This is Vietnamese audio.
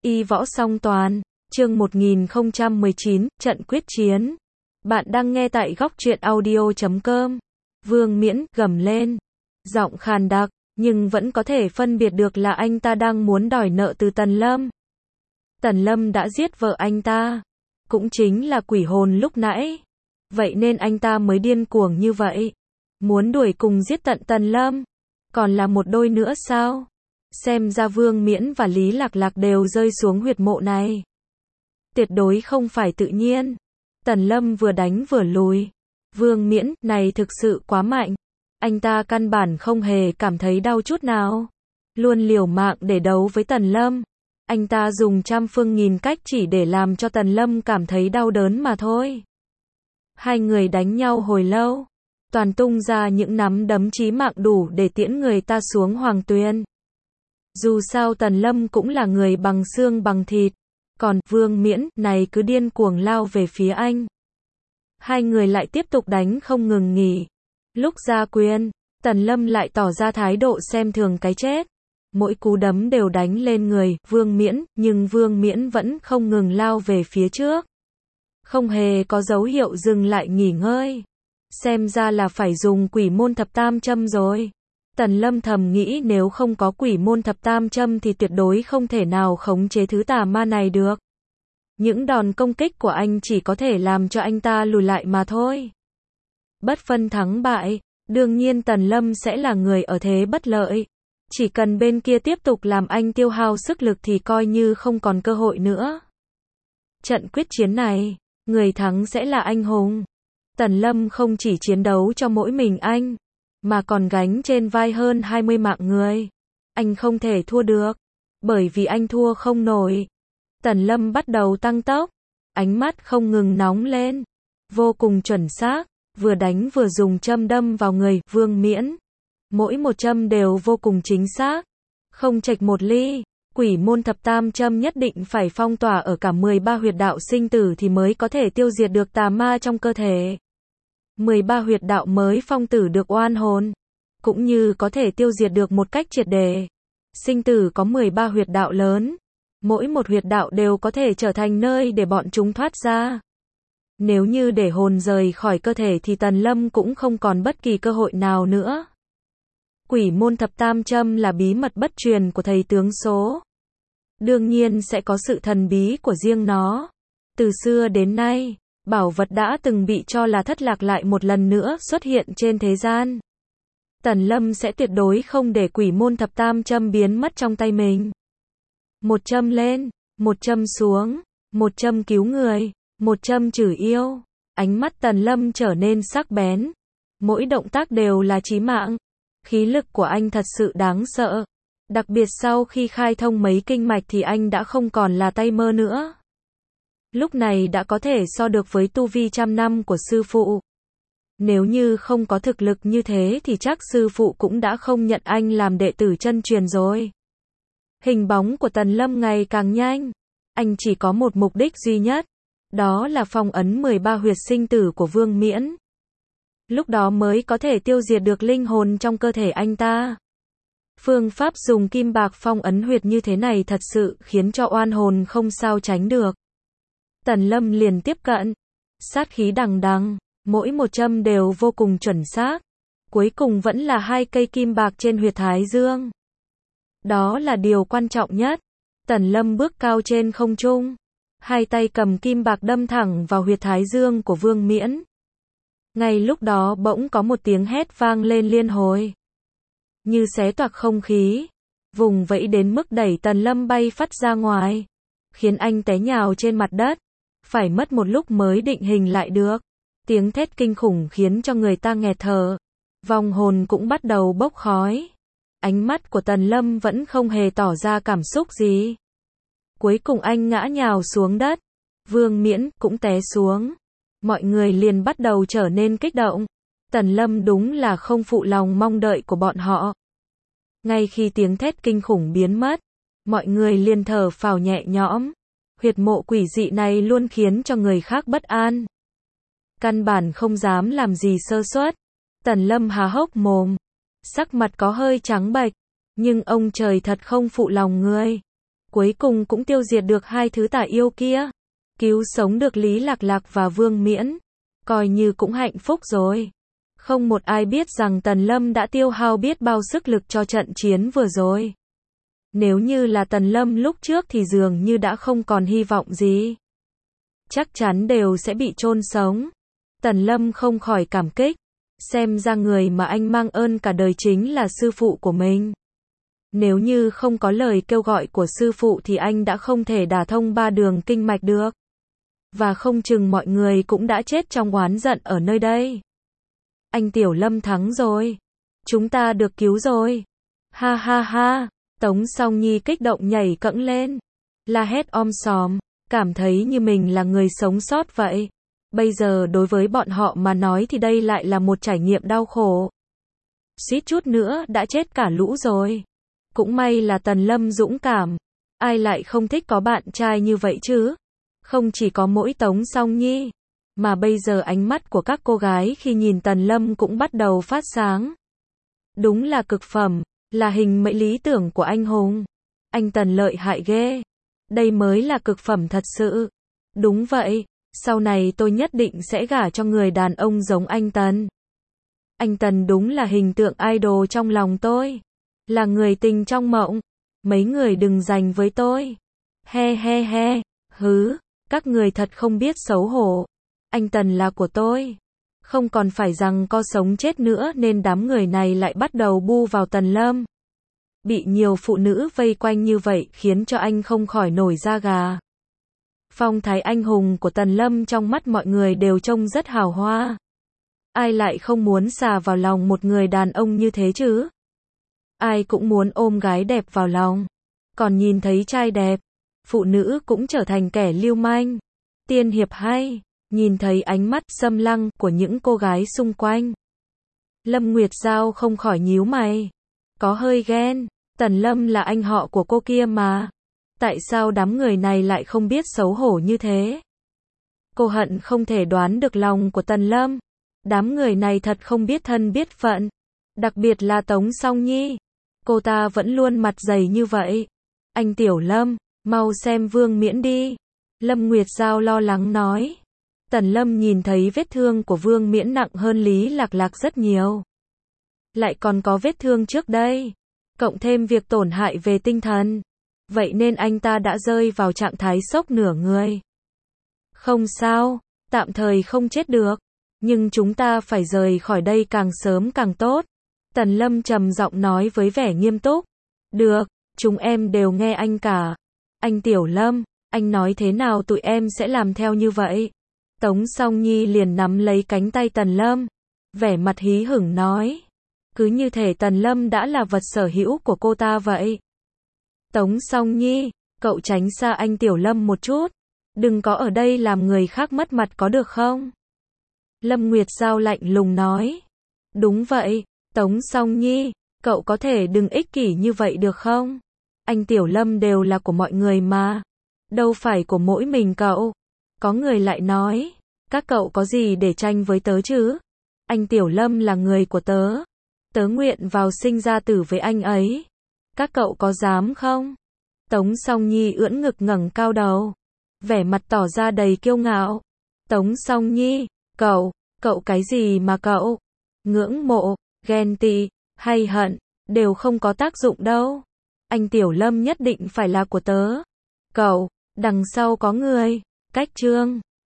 Y võ song toàn, chương 1019, trận quyết chiến. Bạn đang nghe tại góc truyện audio.com. Vương Miễn gầm lên, giọng khàn đặc, nhưng vẫn có thể phân biệt được là anh ta đang muốn đòi nợ từ Tần Lâm. Tần Lâm đã giết vợ anh ta, cũng chính là quỷ hồn lúc nãy. Vậy nên anh ta mới điên cuồng như vậy, muốn đuổi cùng giết tận Tần Lâm. Còn là một đôi nữa sao? Xem ra Vương Miễn và Lý Lạc Lạc đều rơi xuống huyệt mộ này. Tuyệt đối không phải tự nhiên. Tần Lâm vừa đánh vừa lùi. Vương Miễn này thực sự quá mạnh. Anh ta căn bản không hề cảm thấy đau chút nào. Luôn liều mạng để đấu với Tần Lâm. Anh ta dùng trăm phương nghìn cách chỉ để làm cho Tần Lâm cảm thấy đau đớn mà thôi. Hai người đánh nhau hồi lâu. Toàn tung ra những nắm đấm chí mạng đủ để tiễn người ta xuống hoàng tuyền. Dù sao Tần Lâm cũng là người bằng xương bằng thịt. Còn Vương Miễn này cứ điên cuồng lao về phía anh. Hai người lại tiếp tục đánh không ngừng nghỉ. Lúc ra quyền, Tần Lâm lại tỏ ra thái độ xem thường cái chết. Mỗi cú đấm đều đánh lên người Vương Miễn, nhưng Vương Miễn vẫn không ngừng lao về phía trước. Không hề có dấu hiệu dừng lại nghỉ ngơi. Xem ra là phải dùng quỷ môn thập tam châm rồi. Tần Lâm thầm nghĩ nếu không có quỷ môn thập tam châm thì tuyệt đối không thể nào khống chế thứ tà ma này được. Những đòn công kích của anh chỉ có thể làm cho anh ta lùi lại mà thôi. Bất phân thắng bại, đương nhiên Tần Lâm sẽ là người ở thế bất lợi. Chỉ cần bên kia tiếp tục làm anh tiêu hao sức lực thì coi như không còn cơ hội nữa. Trận quyết chiến này, người thắng sẽ là anh hùng. Tần Lâm không chỉ chiến đấu cho mỗi mình anh, mà còn gánh trên vai hơn 20 mạng người. Anh không thể thua được, bởi vì anh thua không nổi. Tần Lâm bắt đầu tăng tốc, ánh mắt không ngừng nóng lên, vô cùng chuẩn xác, vừa đánh vừa dùng châm đâm vào người Vương Miễn. Mỗi một châm đều vô cùng chính xác, không chệch một ly. Quỷ môn thập tam châm nhất định phải phong tỏa ở cả 13 huyệt đạo sinh tử thì mới có thể tiêu diệt được tà ma trong cơ thể. 13 huyệt đạo mới phong tử được oan hồn, cũng như có thể tiêu diệt được một cách triệt để. Sinh tử có 13 huyệt đạo lớn, mỗi một huyệt đạo đều có thể trở thành nơi để bọn chúng thoát ra. Nếu như để hồn rời khỏi cơ thể thì Tần Lâm cũng không còn bất kỳ cơ hội nào nữa. Quỷ môn thập tam châm là bí mật bất truyền của thầy tướng số. Đương nhiên sẽ có sự thần bí của riêng nó. Từ xưa đến nay, bảo vật đã từng bị cho là thất lạc lại một lần nữa xuất hiện trên thế gian. Tần Lâm sẽ tuyệt đối không để quỷ môn thập tam châm biến mất trong tay mình. Một châm lên, một châm xuống, một châm cứu người, một châm trừ yêu. Ánh mắt Tần Lâm trở nên sắc bén. Mỗi động tác đều là chí mạng. Khí lực của anh thật sự đáng sợ. Đặc biệt sau khi khai thông mấy kinh mạch thì anh đã không còn là tay mơ nữa. Lúc này đã có thể so được với tu vi trăm năm của sư phụ. Nếu như không có thực lực như thế thì chắc sư phụ cũng đã không nhận anh làm đệ tử chân truyền rồi. Hình bóng của Tần Lâm ngày càng nhanh. Anh chỉ có một mục đích duy nhất. Đó là phong ấn 13 huyệt sinh tử của Vương Miễn. Lúc đó mới có thể tiêu diệt được linh hồn trong cơ thể anh ta. Phương pháp dùng kim bạc phong ấn huyệt như thế này thật sự khiến cho oan hồn không sao tránh được. Tần Lâm liền tiếp cận. Sát khí đằng đằng, mỗi một châm đều vô cùng chuẩn xác. Cuối cùng vẫn là 2 cây kim bạc trên huyệt thái dương. Đó là điều quan trọng nhất. Tần Lâm bước cao trên không trung. 2 tay cầm kim bạc đâm thẳng vào huyệt thái dương của Vương Miễn. Ngay lúc đó bỗng có một tiếng hét vang lên liên hồi. Như xé toạc không khí. Vùng vẫy đến mức đẩy Tần Lâm bay phắt ra ngoài. Khiến anh té nhào trên mặt đất. Phải mất một lúc mới định hình lại được. Tiếng thét kinh khủng khiến cho người ta nghẹt thở. Vong hồn cũng bắt đầu bốc khói. Ánh mắt của Tần Lâm vẫn không hề tỏ ra cảm xúc gì. Cuối cùng anh ngã nhào xuống đất. Vương Miễn cũng té xuống. Mọi người liền bắt đầu trở nên kích động. Tần Lâm đúng là không phụ lòng mong đợi của bọn họ. Ngay khi tiếng thét kinh khủng biến mất, mọi người liền thở phào nhẹ nhõm. Huyệt mộ quỷ dị này luôn khiến cho người khác bất an. Căn bản không dám làm gì sơ suất. Tần Lâm há hốc mồm. Sắc mặt có hơi trắng bệch. Nhưng ông trời thật không phụ lòng người. cuối cùng cũng tiêu diệt được hai thứ tà yêu kia. Cứu sống được Lý Lạc Lạc và Vương Miễn. Coi như cũng hạnh phúc rồi. Không một ai biết rằng Tần Lâm đã tiêu hao biết bao sức lực cho trận chiến vừa rồi. Nếu như là Tần Lâm lúc trước thì dường như đã không còn hy vọng gì. Chắc chắn đều sẽ bị chôn sống. Tần Lâm không khỏi cảm kích. Xem ra người mà anh mang ơn cả đời chính là sư phụ của mình. Nếu như không có lời kêu gọi của sư phụ thì anh đã không thể đả thông 3 đường kinh mạch được. Và không chừng mọi người cũng đã chết trong oán giận ở nơi đây. Anh Tiểu Lâm thắng rồi. Chúng ta được cứu rồi. Ha ha ha. Tống Song Nhi kích động nhảy cẫng lên. La hét om sòm. Cảm thấy như mình là người sống sót vậy. Bây giờ đối với bọn họ mà nói thì đây lại là một trải nghiệm đau khổ. Suýt chút nữa đã chết cả lũ rồi. Cũng may là Tần Lâm dũng cảm. Ai lại không thích có bạn trai như vậy chứ? Không chỉ có mỗi Tống Song Nhi, mà bây giờ ánh mắt của các cô gái khi nhìn Tần Lâm cũng bắt đầu phát sáng. Đúng là cực phẩm, là hình mẫu lý tưởng của anh hùng. Anh Tần lợi hại ghê. Đây mới là cực phẩm thật sự. Đúng vậy, sau này tôi nhất định sẽ gả cho người đàn ông giống anh Tần. Anh Tần đúng là hình tượng idol trong lòng tôi. Là người tình trong mộng. Mấy người đừng giành với tôi. He he he, hứ, các người thật không biết xấu hổ. Anh Tần là của tôi. Không còn phải rằng có sống chết nữa nên đám người này lại bắt đầu bu vào Tần Lâm. Bị nhiều phụ nữ vây quanh như vậy khiến cho anh không khỏi nổi da gà. Phong thái anh hùng của Tần Lâm trong mắt mọi người đều trông rất hào hoa. Ai lại không muốn xà vào lòng một người đàn ông như thế chứ? Ai cũng muốn ôm gái đẹp vào lòng. Còn nhìn thấy trai đẹp, phụ nữ cũng trở thành kẻ lưu manh. Tiên hiệp hay, nhìn thấy ánh mắt xâm lăng của những cô gái xung quanh. Lâm Nguyệt Giao không khỏi nhíu mày. Có hơi ghen, Tần Lâm là anh họ của cô kia mà. Tại sao đám người này lại không biết xấu hổ như thế? Cô hận không thể đoán được lòng của Tần Lâm. Đám người này thật không biết thân biết phận. Đặc biệt là Tống Song Nhi. Cô ta vẫn luôn mặt dày như vậy. Anh Tiểu Lâm, mau xem Vương Miễn đi. Lâm Nguyệt Giao lo lắng nói. Tần Lâm nhìn thấy vết thương của Vương Miễn nặng hơn Lý Lạc Lạc rất nhiều. Lại còn có vết thương trước đây. Cộng thêm việc tổn hại về tinh thần. Vậy nên anh ta đã rơi vào trạng thái sốc nửa người. Không sao, tạm thời không chết được. Nhưng chúng ta phải rời khỏi đây càng sớm càng tốt. Tần Lâm trầm giọng nói với vẻ nghiêm túc. Được, chúng em đều nghe anh cả. Anh Tiểu Lâm, anh nói thế nào tụi em sẽ làm theo như vậy. Tống Song Nhi liền nắm lấy cánh tay Tần Lâm. Vẻ mặt hí hửng nói. Cứ như thể Tần Lâm đã là vật sở hữu của cô ta vậy. Tống Song Nhi, cậu tránh xa anh Tiểu Lâm một chút. Đừng có ở đây làm người khác mất mặt có được không? Lâm Nguyệt Giao lạnh lùng nói. Đúng vậy, Tống Song Nhi, cậu có thể đừng ích kỷ như vậy được không? Anh Tiểu Lâm đều là của mọi người mà. Đâu phải của mỗi mình cậu. Có người lại nói. Các cậu có gì để tranh với tớ chứ? Anh Tiểu Lâm là người của tớ. Tớ nguyện vào sinh ra tử với anh ấy. Các cậu có dám không? Tống Song Nhi ưỡn ngực ngẩng cao đầu. Vẻ mặt tỏ ra đầy kiêu ngạo. Tống Song Nhi, cậu cái gì mà cậu? Ngưỡng mộ, ghen tị, hay hận, đều không có tác dụng đâu. Anh Tiểu Lâm nhất định phải là của tớ. Cậu, đằng sau có người. Cách chương